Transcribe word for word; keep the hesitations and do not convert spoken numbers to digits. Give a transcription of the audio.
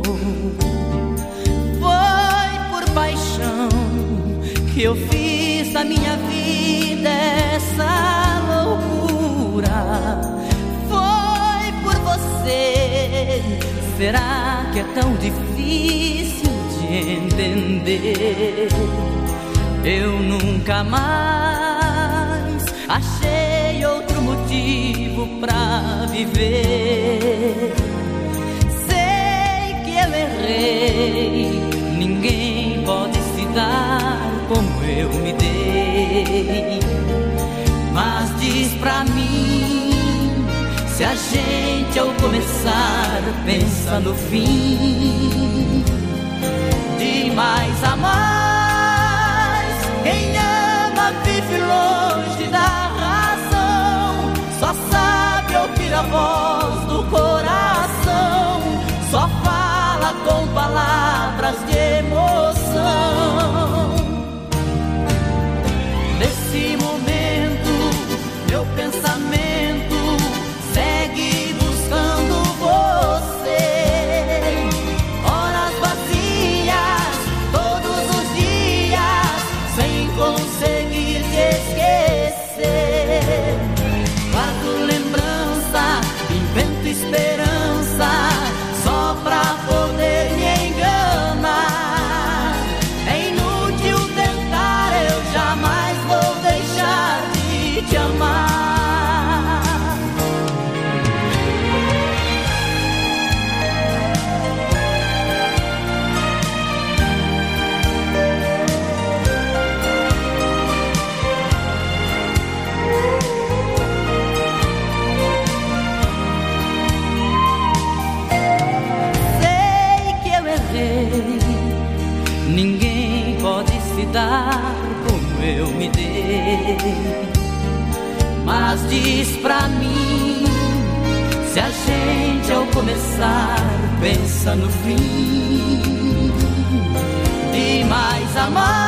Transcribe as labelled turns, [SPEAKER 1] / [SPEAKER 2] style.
[SPEAKER 1] Foi por paixão que eu fiz da minha vida essa loucura. Foi por você. Será que é tão difícil de entender? Eu nunca mais achei outro motivo pra viver. Sei que eu errei, ninguém pode se dar como eu me dei. Mas diz pra mim, se a gente ao começar pensa no fim, de mais a mais, quem ama vive longe da razão, só sabe ouvir a voz do coração, só fala com palavras de emoção. Nesse momento, meu pensamento segue buscando você. Horas vazias, todos os dias, sem conseguir te esquecer. Guardo lembrança, invento esperança, só pra poder me enganar. É inútil tentar, eu jamais vou deixar de te amar. Ninguém pode se dar como eu me dei. Mas diz pra mim, se a gente ao começar pensa no fim, de mais amar.